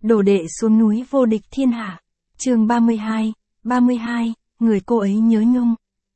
Đồ đệ xuống núi vô địch thiên hạ. Chương 32, người cô ấy nhớ nhung.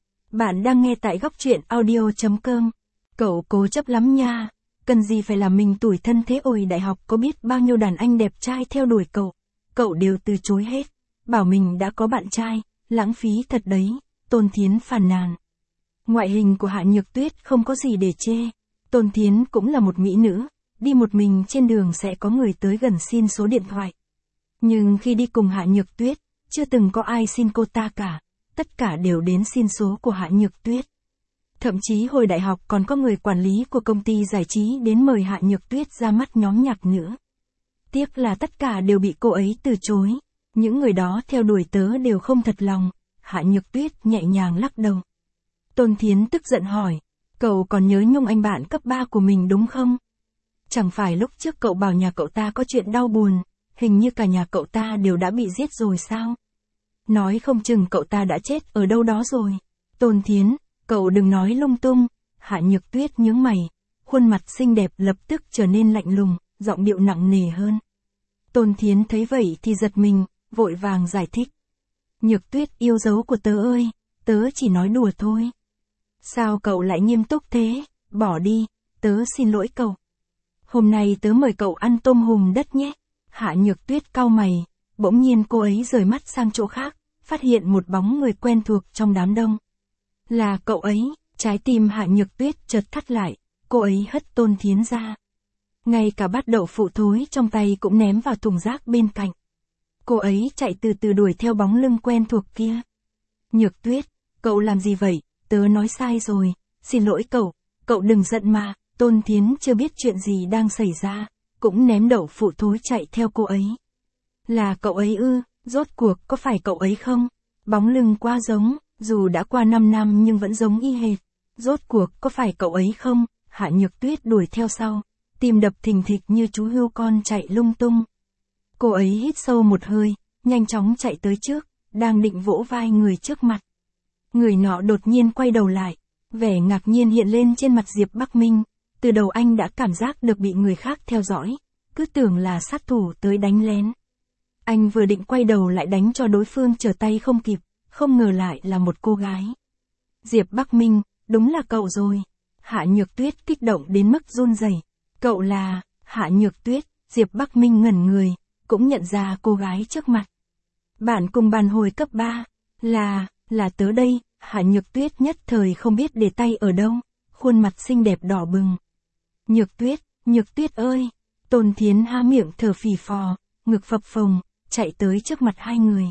Bạn đang nghe tại góc truyện audio.com. Cậu cố chấp lắm nha, cần gì phải làm mình tủi thân thế ôi, đại học có biết bao nhiêu đàn anh đẹp trai theo đuổi cậu đều từ chối hết, bảo mình đã có bạn trai, lãng phí thật đấy, Tôn Thiến phàn nàn. Ngoại hình của Hạ Nhược Tuyết không có gì để chê, Tôn Thiến cũng là một mỹ nữ, đi một mình trên đường sẽ có người tới gần xin số điện thoại. Nhưng khi đi cùng Hạ Nhược Tuyết, chưa từng có ai xin cô ta cả, tất cả đều đến xin số của Hạ Nhược Tuyết. Thậm chí hồi đại học còn có người quản lý của công ty giải trí đến mời Hạ Nhược Tuyết ra mắt nhóm nhạc nữa. Tiếc là tất cả đều bị cô ấy từ chối, những người đó theo đuổi tớ đều không thật lòng, Hạ Nhược Tuyết nhẹ nhàng lắc đầu. Tôn Thiến tức giận hỏi, cậu còn nhớ nhung anh bạn cấp 3 của mình đúng không? Chẳng phải lúc trước cậu bảo nhà cậu ta có chuyện đau buồn, hình như cả nhà cậu ta đều đã bị giết rồi sao? Nói không chừng cậu ta đã chết ở đâu đó rồi. Tôn Thiến, cậu đừng nói lung tung. Hạ Nhược Tuyết nhướng mày, khuôn mặt xinh đẹp lập tức trở nên lạnh lùng, giọng điệu nặng nề hơn. Tôn Thiến thấy vậy thì giật mình, vội vàng giải thích. Nhược Tuyết yêu dấu của tớ ơi, tớ chỉ nói đùa thôi. Sao cậu lại nghiêm túc thế? Bỏ đi, tớ xin lỗi cậu. Hôm nay tớ mời cậu ăn tôm hùm đất nhé. Hạ Nhược Tuyết cau mày, bỗng nhiên cô ấy rời mắt sang chỗ khác, phát hiện một bóng người quen thuộc trong đám đông. Là cậu ấy, trái tim Hạ Nhược Tuyết chợt thắt lại, cô ấy hất Tôn Thiến ra. Ngay cả bát đậu phụ thối trong tay cũng ném vào thùng rác bên cạnh. Cô ấy chạy từ từ đuổi theo bóng lưng quen thuộc kia. Nhược Tuyết, cậu làm gì vậy? Tớ nói sai rồi, xin lỗi cậu đừng giận mà. Tôn Thiến chưa biết chuyện gì đang xảy ra, cũng ném đậu phụ thối chạy theo cô ấy. Là cậu ấy ư, rốt cuộc có phải cậu ấy không? Bóng lưng quá giống, dù đã qua 5 năm nhưng vẫn giống y hệt. Rốt cuộc có phải cậu ấy không? Hạ Nhược Tuyết đuổi theo sau, tim đập thình thịch như chú hươu con chạy lung tung. Cô ấy hít sâu một hơi, nhanh chóng chạy tới trước, đang định vỗ vai người trước mặt. Người nọ đột nhiên quay đầu lại, vẻ ngạc nhiên hiện lên trên mặt Diệp Bắc Minh. Từ đầu anh đã cảm giác được bị người khác theo dõi, cứ tưởng là sát thủ tới đánh lén. Anh vừa định quay đầu lại đánh cho đối phương trở tay không kịp, không ngờ lại là một cô gái. Diệp Bắc Minh, đúng là cậu rồi. Hạ Nhược Tuyết kích động đến mức run rẩy. Cậu là... Hạ Nhược Tuyết, Diệp Bắc Minh ngẩn người, cũng nhận ra cô gái trước mặt. Bạn cùng bàn hồi cấp 3, là tớ đây. Hạ Nhược Tuyết nhất thời không biết để tay ở đâu, khuôn mặt xinh đẹp đỏ bừng. Nhược Tuyết ơi! Tôn Thiến há miệng thở phì phò, ngực phập phồng, chạy tới trước mặt hai người.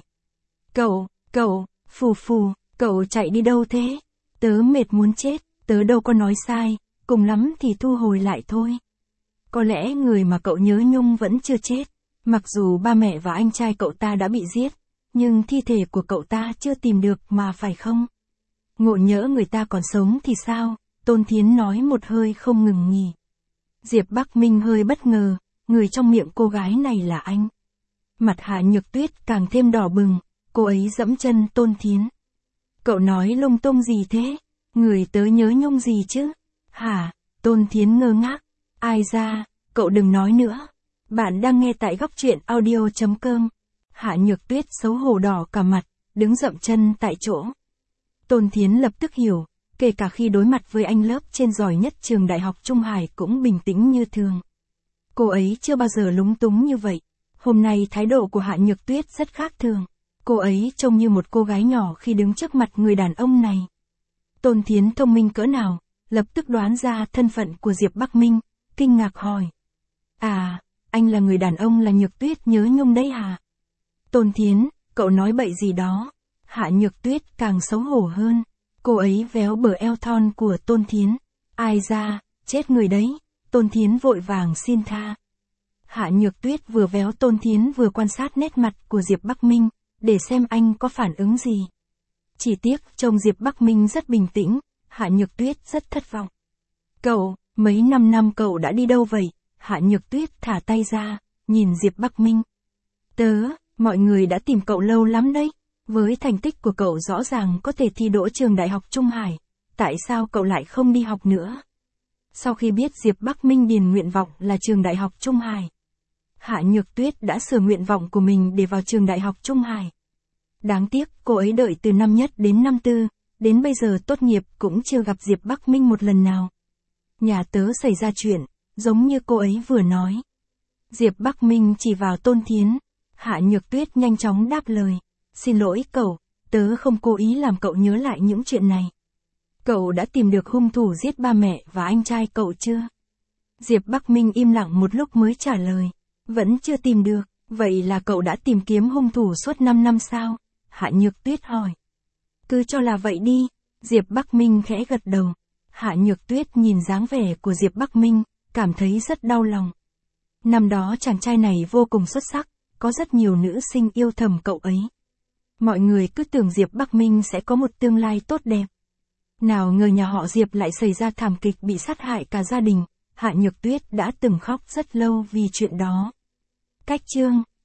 Phù, cậu chạy đi đâu thế? Tớ mệt muốn chết, tớ đâu có nói sai, cùng lắm thì thu hồi lại thôi. Có lẽ người mà cậu nhớ nhung vẫn chưa chết, mặc dù ba mẹ và anh trai cậu ta đã bị giết, nhưng thi thể của cậu ta chưa tìm được mà phải không? Ngộ nhỡ người ta còn sống thì sao? Tôn Thiến nói một hơi không ngừng nghỉ. Diệp Bắc Minh hơi bất ngờ, người trong miệng cô gái này là anh. Mặt Hạ Nhược Tuyết càng thêm đỏ bừng, cô ấy giẫm chân Tôn Thiến. Cậu nói lung tung gì thế? Người tớ nhớ nhung gì chứ? Hả? Tôn Thiến ngơ ngác. Ai ra? Cậu đừng nói nữa. Bạn đang nghe tại góc truyện audio.com. Hạ Nhược Tuyết xấu hổ đỏ cả mặt, đứng dậm chân tại chỗ. Tôn Thiến lập tức hiểu, kể cả khi đối mặt với anh lớp trên giỏi nhất trường đại học Trung Hải cũng bình tĩnh như thường. Cô ấy chưa bao giờ lúng túng như vậy. Hôm nay thái độ của Hạ Nhược Tuyết rất khác thường. Cô ấy trông như một cô gái nhỏ khi đứng trước mặt người đàn ông này. Tôn Thiến thông minh cỡ nào, lập tức đoán ra thân phận của Diệp Bắc Minh, kinh ngạc hỏi. À, anh là người đàn ông là Nhược Tuyết nhớ nhung đấy hả? Tôn Thiến, cậu nói bậy gì đó? Hạ Nhược Tuyết càng xấu hổ hơn. Cô ấy véo bờ eo thon của Tôn Thiến. Ai ra, chết người đấy. Tôn Thiến vội vàng xin tha. Hạ Nhược Tuyết vừa véo Tôn Thiến vừa quan sát nét mặt của Diệp Bắc Minh, để xem anh có phản ứng gì. Chỉ tiếc trông Diệp Bắc Minh rất bình tĩnh, Hạ Nhược Tuyết rất thất vọng. Cậu, mấy năm cậu đã đi đâu vậy? Hạ Nhược Tuyết thả tay ra, nhìn Diệp Bắc Minh. Mọi người đã tìm cậu lâu lắm đấy. Với thành tích của cậu rõ ràng có thể thi đỗ trường đại học Trung Hải, tại sao cậu lại không đi học nữa? Sau khi biết Diệp Bắc Minh điền nguyện vọng là trường đại học Trung Hải, Hạ Nhược Tuyết đã sửa nguyện vọng của mình để vào trường Đại học Trung Hải. Đáng tiếc, cô ấy đợi từ năm nhất đến năm tư, đến bây giờ tốt nghiệp cũng chưa gặp Diệp Bắc Minh một lần nào. Nhà tớ xảy ra chuyện, giống như cô ấy vừa nói. Diệp Bắc Minh chỉ vào Tôn Thiến. Hạ Nhược Tuyết nhanh chóng đáp lời. Xin lỗi cậu, tớ không cố ý làm cậu nhớ lại những chuyện này. Cậu đã tìm được hung thủ giết ba mẹ và anh trai cậu chưa? Diệp Bắc Minh im lặng một lúc mới trả lời. Vẫn chưa tìm được, vậy là cậu đã tìm kiếm hung thủ suốt 5 năm sao? Hạ Nhược Tuyết hỏi. Cứ cho là vậy đi, Diệp Bắc Minh khẽ gật đầu. Hạ Nhược Tuyết nhìn dáng vẻ của Diệp Bắc Minh, cảm thấy rất đau lòng. Năm đó chàng trai này vô cùng xuất sắc, có rất nhiều nữ sinh yêu thầm cậu ấy. Mọi người cứ tưởng Diệp Bắc Minh sẽ có một tương lai tốt đẹp. Nào ngờ nhà họ Diệp lại xảy ra thảm kịch bị sát hại cả gia đình. Hạ Nhược Tuyết đã từng khóc rất lâu vì chuyện đó. Cách chương